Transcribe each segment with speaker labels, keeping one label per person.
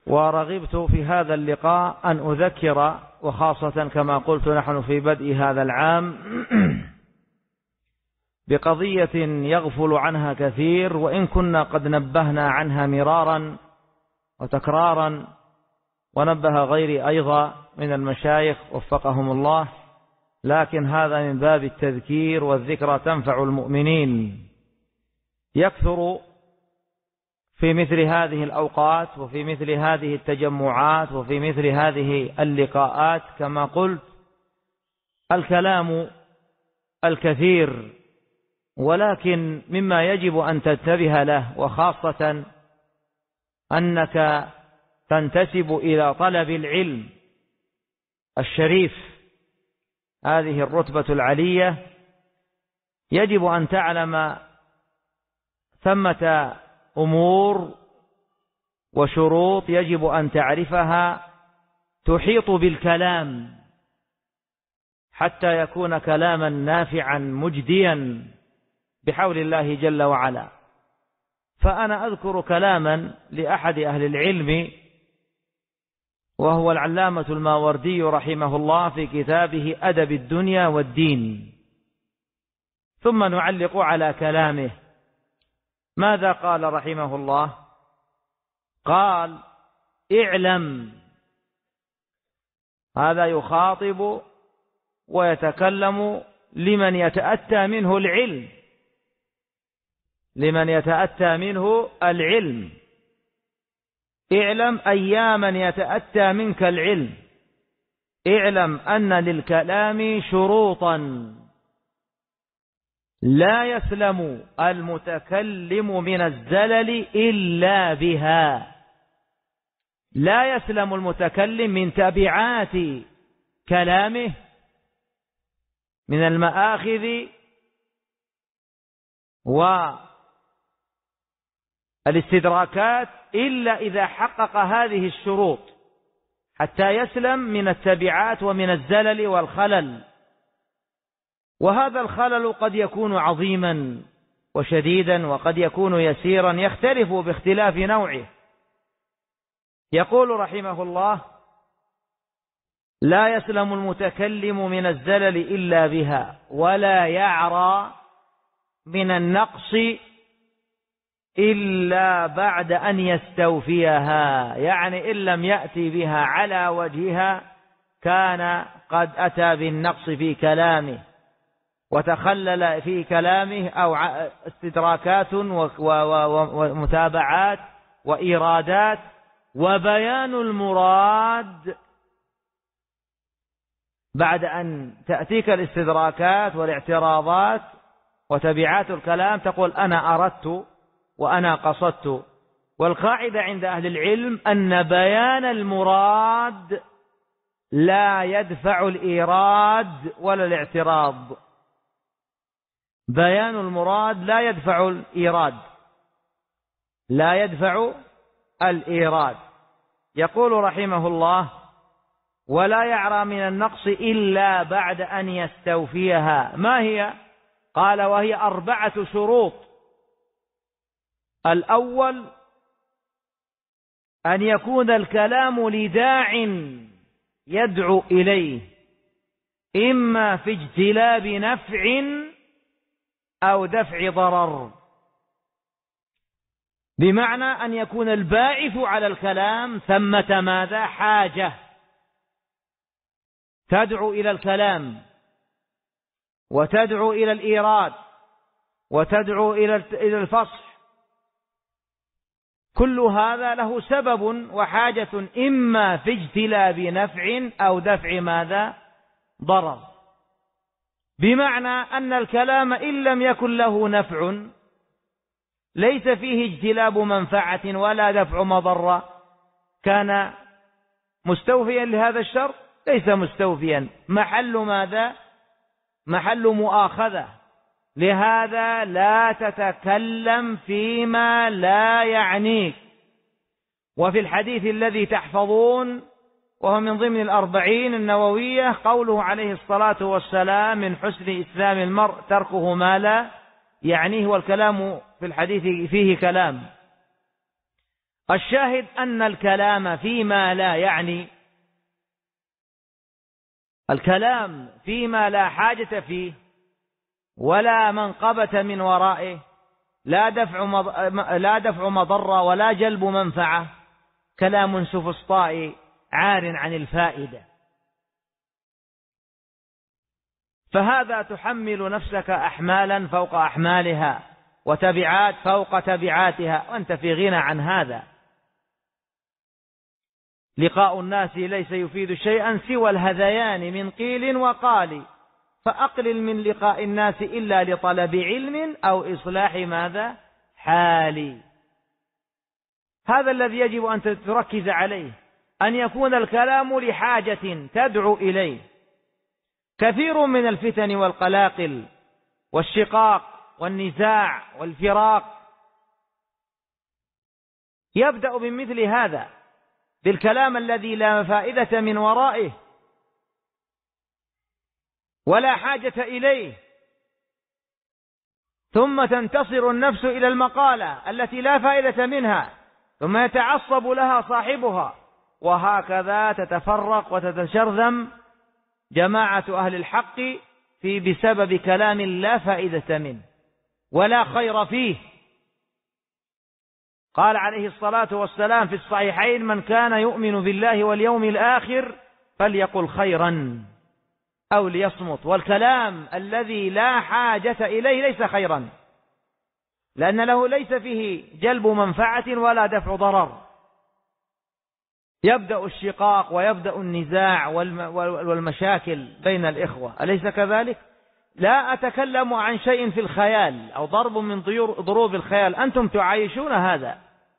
Speaker 1: ورغبت في هذا اللقاء أن أذكر، وخاصة كما قلت نحن في بدء هذا العام، بقضية يغفل عنها كثير، وإن كنا قد نبهنا عنها مرارا وتكرارا، ونبه غيري أيضا من المشايخ وفقهم الله، لكن هذا من باب التذكير، والذكرى تنفع المؤمنين. يكثر في مثل هذه الأوقات وفي مثل هذه التجمعات وفي مثل هذه اللقاءات كما قلت الكلام الكثير، ولكن مما يجب أن تنتبه له، وخاصة أنك تنتسب إلى طلب العلم الشريف، هذه الرتبة العلية، يجب أن تعلم ثمة أمور وشروط يجب أن تعرفها تحيط بالكلام حتى يكون كلاما نافعا مجديا بحول الله جل وعلا. فأنا أذكر كلاما لأحد أهل العلم، وهو العلامة الماوردي رحمه الله في كتابه أدب الدنيا والدين، ثم نعلق على كلامه. ماذا قال رحمه الله؟ قال: اعلم، هذا يخاطب ويتكلم لمن يتأتى منه العلم، لمن يتأتى منه العلم. اعلم أياما يتأتى منك العلم، اعلم أن للكلام شروطا لا يسلم المتكلم من الزلل إلا بها. لا يسلم المتكلم من تبعات كلامه من المآخذ والاستدراكات إلا إذا حقق هذه الشروط، حتى يسلم من التبعات ومن الزلل والخلل. وهذا الخلل قد يكون عظيما وشديدا، وقد يكون يسيرا، يختلف باختلاف نوعه. يقول رحمه الله: لا يسلم المتكلم من الزلل إلا بها، ولا يعرى من النقص إلا بعد أن يستوفيها، يعني إن لم يأتي بها على وجهها كان قد أتى بالنقص في كلامه وتخلل في كلامه، أو استدراكات ومتابعات وإيرادات. وبيان المراد بعد أن تأتيك الاستدراكات والاعتراضات وتبعات الكلام تقول أنا أردت وأنا قصدت. والقاعدة عند أهل العلم أن بيان المراد لا يدفع الإيراد ولا الاعتراض. بيان المراد لا يدفع الإيراد، لا يدفع الإيراد. يقول رحمه الله: ولا يعرى من النقص إلا بعد أن يستوفيها. ما هي؟ قال: وهي 4 شروط. الأول أن يكون الكلام لداع يدعو إليه، إما في اجتلاب نفع أو دفع ضرر، بمعنى أن يكون الباعث على الكلام ثمة ماذا؟ حاجة تدعو إلى الكلام، وتدعو إلى الإيراد، وتدعو إلى الفصح. كل هذا له سبب وحاجة، إما في اجتلاب نفع أو دفع ماذا؟ ضرر. بمعنى أن الكلام إن لم يكن له نفع، ليس فيه اجتلاب منفعة ولا دفع مضرة، كان مستوفيا لهذا الشرط؟ ليس مستوفيا. محل ماذا؟ محل مؤاخذة. لهذا لا تتكلم فيما لا يعنيك. وفي الحديث الذي تحفظون وهو من ضمن 40 النووية قوله عليه الصلاة والسلام: من حسن إسلام المرء تركه ما لا يعنيه. والكلام في الحديث فيه كلام. الشاهد أن الكلام فيما لا يعني، الكلام فيما لا حاجة فيه ولا منقبة من ورائه، لا دفع مضرة ولا جلب منفعة، كلام سفسطائي عار عن الفائدة. فهذا تحمل نفسك أحمالا فوق أحمالها وتبعات فوق تبعاتها، وأنت في غنى عن هذا. لقاء الناس ليس يفيد شيئا سوى الهذيان من قيل وقال، فأقلل من لقاء الناس إلا لطلب علم أو إصلاح ماذا؟ حالي. هذا الذي يجب أن تركز عليه، أن يكون الكلام لحاجة تدعو إليه. كثير من الفتن والقلاقل والشقاق والنزاع والفراق يبدأ بمثل هذا، بالكلام الذي لا فائدة من ورائه ولا حاجة إليه، ثم تنتصر النفس إلى المقالة التي لا فائدة منها، ثم يتعصب لها صاحبها، وهكذا تتفرق وتتشرذم جماعة أهل الحق بسبب كلام لا فائدة منه ولا خير فيه. قال عليه الصلاة والسلام في الصحيحين: من كان يؤمن بالله واليوم الآخر فليقل خيرا أو ليصمت. والكلام الذي لا حاجة إليه ليس خيرا، لأن له ليس فيه جلب منفعة ولا دفع ضرر. يبدأ الشقاق ويبدأ النزاع والمشاكل بين الإخوة، أليس كذلك؟ لا أتكلم عن شيء في الخيال أو ضرب من ضروب الخيال، أنتم تعايشون هذا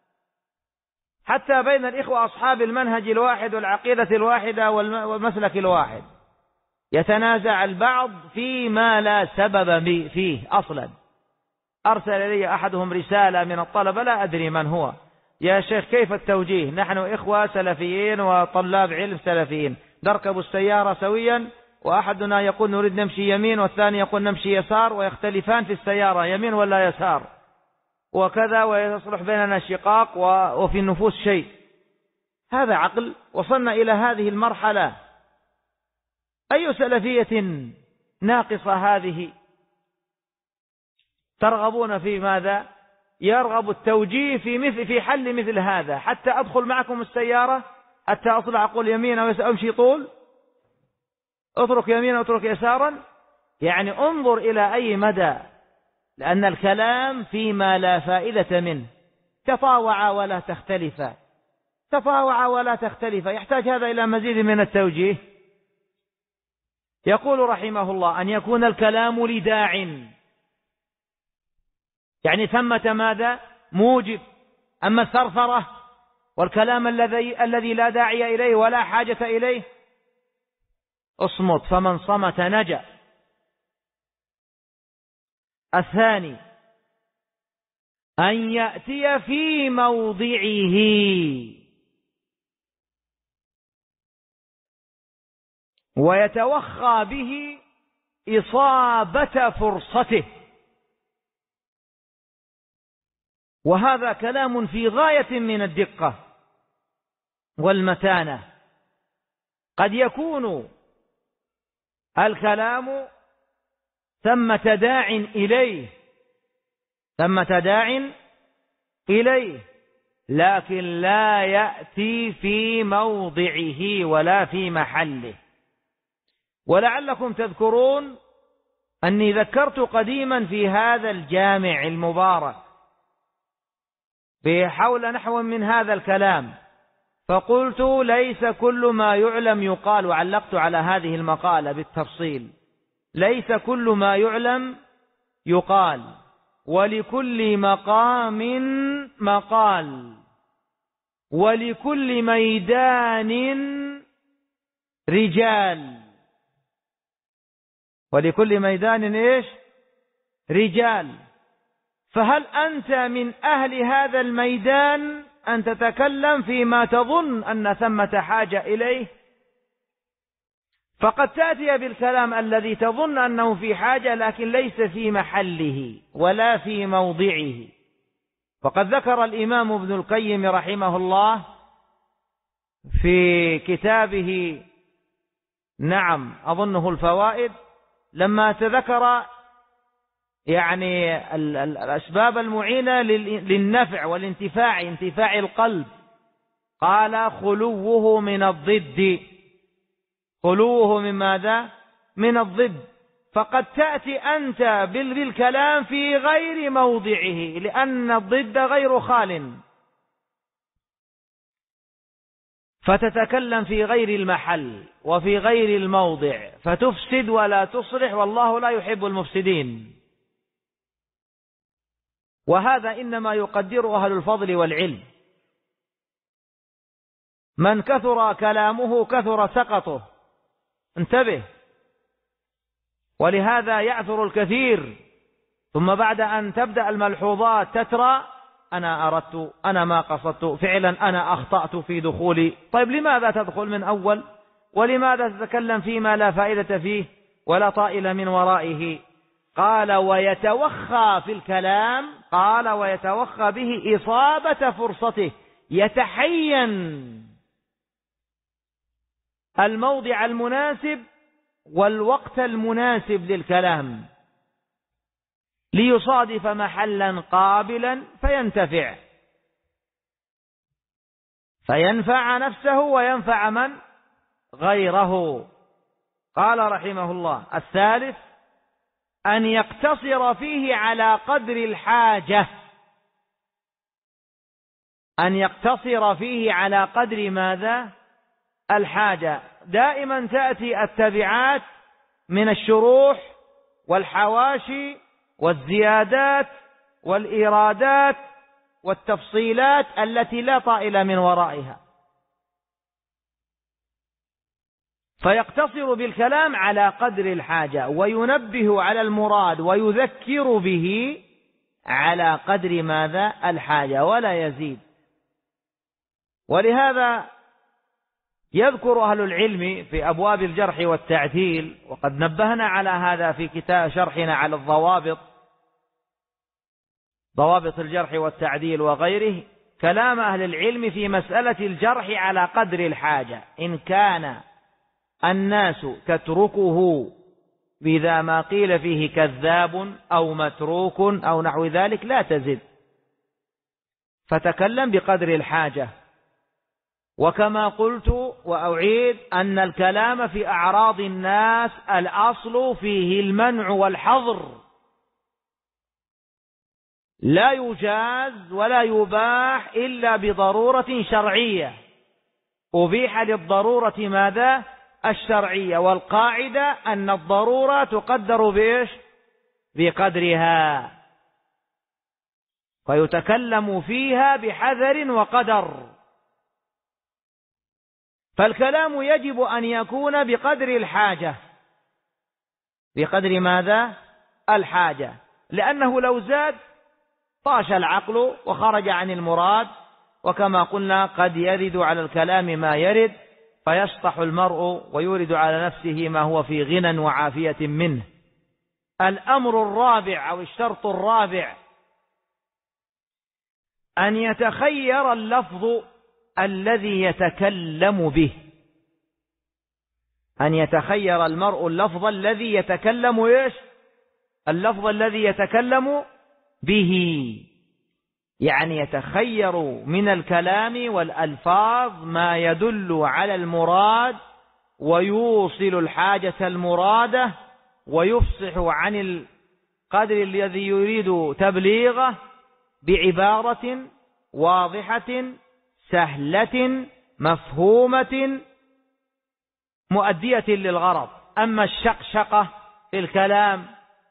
Speaker 1: حتى بين الإخوة أصحاب المنهج الواحد والعقيدة الواحدة والمسلك الواحد، يتنازع البعض فيما لا سبب فيه أصلا. أرسل لي أحدهم رسالة من الطلبة، لا أدري من هو: يا شيخ كيف التوجيه؟ نحن إخوة سلفيين وطلاب علم سلفيين، نركب السيارة سويا، وأحدنا يقول نريد نمشي يمين والثاني يقول نمشي يسار، ويختلفان في السيارة يمين ولا يسار وكذا، ويصلح بيننا شقاق وفي النفوس شيء. هذا عقل؟ وصلنا إلى هذه المرحلة؟ أي سلفية ناقصة هذه؟ ترغبون في ماذا؟ يرغب التوجيه في حل مثل هذا، حتى أدخل معكم السيارة، حتى أطلع أقول يمين أو أمشي طول، اترك يمين اترك يسارا. يعني انظر إلى أي مدى، لأن الكلام فيما لا فائدة منه. تطاوعا ولا تختلفا، تطاوعا ولا تختلفا، يحتاج هذا إلى مزيد من التوجيه. يقول رحمه الله: أن يكون الكلام لداع، يعني ثمة ماذا؟ موجب. أما الثرثرة والكلام الذي لا داعي إليه ولا حاجة إليه، اصمت، فمن صمت نجا. الثاني: أن يأتي في موضعه، ويتوخى به إصابة فرصته. وهذا كلام في غاية من الدقة والمتانة. قد يكون الكلام ثمة داع إليه، لكن لا يأتي في موضعه ولا في محله. ولعلكم تذكرون أني ذكرت قديما في هذا الجامع المبارك بحول نحو من هذا الكلام، فقلت: ليس كل ما يعلم يقال، وعلقت على هذه المقالة بالتفصيل: ليس كل ما يعلم يقال، ولكل مقام مقال، ولكل ميدان رجال. ولكل ميدان إيش؟ رجال. فهل أنت من أهل هذا الميدان أن تتكلم فيما تظن أن ثمة حاجة إليه؟ فقد تأتي بالكلام الذي تظن أنه في حاجة، لكن ليس في محله ولا في موضعه. وقد ذكر الإمام ابن القيم رحمه الله في كتابه أظنه الفوائد، لما تذكر يعني الأسباب المعينة للنفع والانتفاع، انتفاع القلب، قال خلوه من الضد. خلوه من ماذا؟ من الضد. فقد تأتي أنت بالكلام في غير موضعه، لأن الضد غير خال، فتتكلم في غير المحل وفي غير الموضع، فتفسد ولا تصلح، والله لا يحب المفسدين. وهذا إنما يقدره أهل الفضل والعلم. من كثر كلامه كثر سقطه، انتبه. ولهذا يعثر الكثير، ثم بعد أن تبدأ الملحوظات تترى: أنا أردت، أنا ما قصدت، فعلا أنا أخطأت في دخولي. طيب لماذا تدخل من أول؟ ولماذا تتكلم فيما لا فائدة فيه ولا طائل من ورائه؟ قال: ويتوخى في الكلام، قال: ويتوخى به إصابة فرصته، يتحين الموضع المناسب والوقت المناسب للكلام ليصادف محلا قابلا فينفع نفسه وينفع من؟ غيره. قال رحمه الله: الثالث أن يقتصر فيه على قدر الحاجة. أن يقتصر فيه على قدر ماذا؟ الحاجة. دائما تأتي التبعات من الشروح والحواشي والزيادات والإيرادات والتفصيلات التي لا طائل من ورائها، فيقتصر بالكلام على قدر الحاجة، وينبه على المراد ويذكر به على قدر ماذا؟ الحاجة، ولا يزيد. ولهذا يذكر أهل العلم في أبواب الجرح والتعديل، وقد نبهنا على هذا في كتاب شرحنا على ضوابط الجرح والتعديل وغيره، كلام أهل العلم في مسألة الجرح على قدر الحاجة. إن كان الناس تتركه إذا ما قيل فيه كذاب أو متروك أو نحو ذلك لا تزد، فتكلم بقدر الحاجة. وكما قلت وأعيد أن الكلام في أعراض الناس الأصل فيه المنع والحظر، لا يجاز ولا يباح إلا بضرورة شرعية. أبيح للضرورة ماذا؟ الشرعية. والقاعدة أن الضرورة تقدر بإيش؟ بقدرها، فيتكلم فيها بحذر وقدر. فالكلام يجب أن يكون بقدر الحاجة. بقدر ماذا؟ الحاجة، لأنه لو زاد طاش العقل وخرج عن المراد. وكما قلنا قد يرد على الكلام ما يرد، فيشطح المرء ويورد على نفسه ما هو في غنى وعافية منه. الأمر الرابع أو الشرط الرابع أن يتخير اللفظ الذي يتكلم به. أن يتخير المرء اللفظ الذي يتكلم إيش؟ اللفظ الذي يتكلم به، يعني يتخير من الكلام والألفاظ ما يدل على المراد ويوصل الحاجة المرادة ويفصح عن القدر الذي يريد تبليغه بعبارة واضحة سهلة مفهومة مؤدية للغرض. أما الشقشقة في الكلام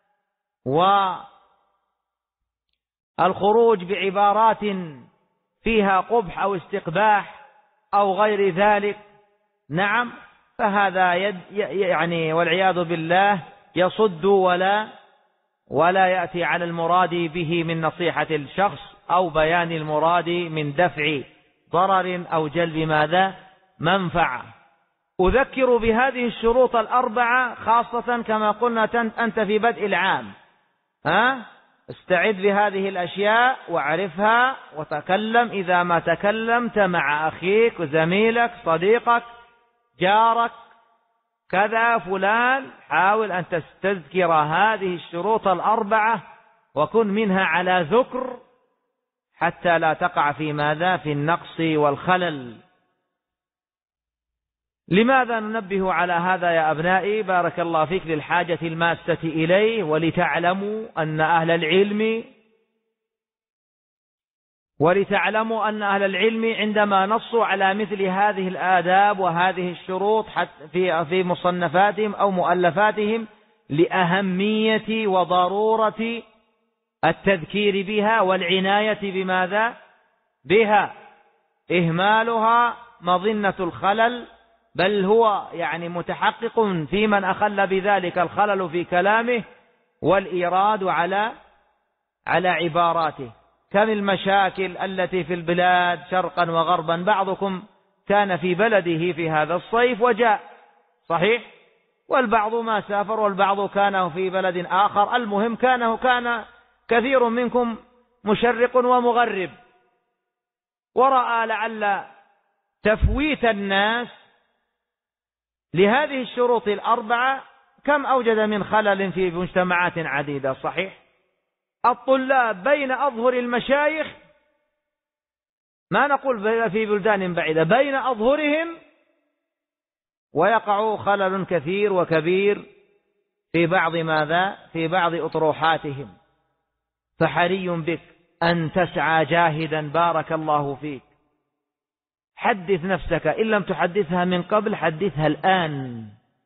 Speaker 1: والخروج بعبارات فيها قبح أو استقباح أو غير ذلك، نعم، فهذا يعني والعياذ بالله يصد ولا يأتي على المراد به من نصيحة الشخص أو بيان المراد من دفع ضرر أو جلب ماذا؟ منفعة. أذكر بهذه الشروط الأربعة خاصة كما قلنا أنت في بدء العام، استعد بهذه الأشياء واعرفها وتكلم إذا ما تكلمت مع أخيك وزميلك صديقك جارك كذا فلان، حاول أن تستذكر هذه الشروط الأربعة وكن منها على ذكر حتى لا تقع في ماذا؟ في النقص والخلل. لماذا ننبه على هذا يا أبنائي؟ بارك الله فيك، للحاجة الماسة إليه، ولتعلموا أن أهل العلم عندما نصوا على مثل هذه الآداب وهذه الشروط في مصنفاتهم أو مؤلفاتهم لأهمية وضرورة التذكير بها والعناية بماذا؟ بها. إهمالها مظنة الخلل، بل هو يعني متحقق في من أخل بذلك الخلل في كلامه والإيراد على عباراته. كم المشاكل التي في البلاد شرقا وغربا، بعضكم كان في بلده في هذا الصيف وجاء صحيح، والبعض ما سافر، والبعض كان في بلد آخر، المهم كان كثير منكم مشرق ومغرب، ورأى لعل تفويت الناس لهذه الشروط الأربعة كم أوجد من خلل في مجتمعات عديدة صحيح. الطلاب بين أظهر المشايخ، ما نقول في بلدان بعيدة، بين أظهرهم، ويقع خلل كثير وكبير في بعض أطروحاتهم. فحري بك أن تسعى جاهدا، بارك الله فيك. حدث نفسك، إن لم تحدثها من قبل حدثها الآن.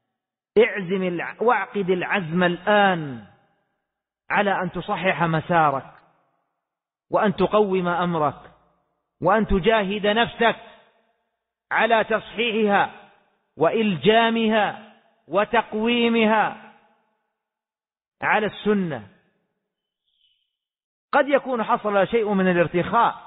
Speaker 1: واعقد العزم الآن على أن تصحح مسارك، وأن تقوم أمرك، وأن تجاهد نفسك على تصحيحها وإلجامها وتقويمها على السنة. قد يكون حصل شيء من الارتخاء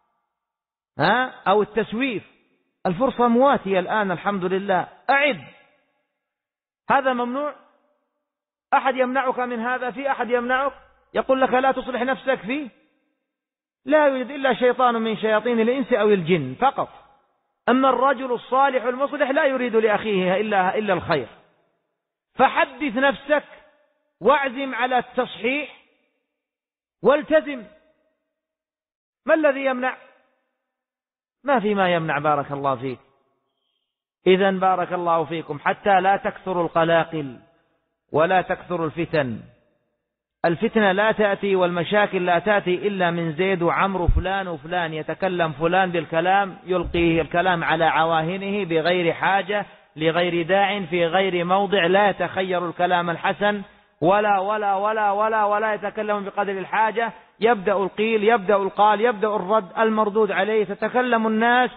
Speaker 1: أو التسويف، الفرصة مواتية الآن الحمد لله، أعد. هذا ممنوع؟ أحد يمنعك من هذا؟ في أحد يمنعك يقول لك لا تصلح نفسك فيه؟ لا يوجد إلا شيطان من شياطين الإنس أو الجن فقط. أما الرجل الصالح المصلح لا يريد لأخيه إلا الخير. فحدث نفسك واعزم على التصحيح والتزم. ما الذي يمنع؟ ما في ما يمنع، بارك الله فيك. إذن بارك الله فيكم، حتى لا تكثر القلاقل ولا تكثر الفتن. الفتنة لا تأتي والمشاكل لا تأتي إلا من زيد وعمر فلان وفلان، يتكلم فلان بالكلام يلقيه الكلام على عواهنه بغير حاجة لغير داع في غير موضع، لا يتخير الكلام الحسن ولا ولا ولا ولا ولا يتكلم بقدر الحاجة. يبدأ القيل، يبدأ القال، يبدأ الرد المردود عليه، تتكلم الناس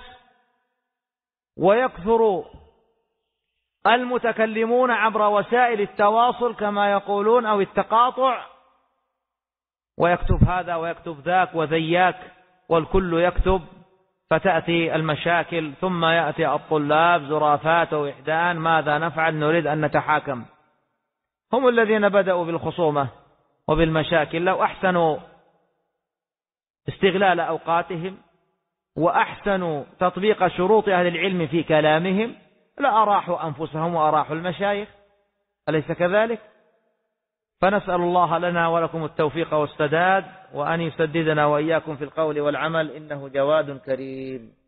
Speaker 1: ويكثر المتكلمون عبر وسائل التواصل كما يقولون أو التقاطع، ويكتب هذا ويكتب ذاك وذياك والكل يكتب، فتأتي المشاكل. ثم يأتي الطلاب زرافات ووحدان، ماذا نفعل؟ نريد أن نتحاكم. هم الذين بدأوا بالخصومة وبالمشاكل. لو أحسنوا استغلال أوقاتهم وأحسنوا تطبيق شروط أهل العلم في كلامهم لأراحوا أنفسهم وأراحوا المشايخ، أليس كذلك؟ فنسأل الله لنا ولكم التوفيق والسداد، وأن يسددنا وإياكم في القول والعمل، إنه جواد كريم.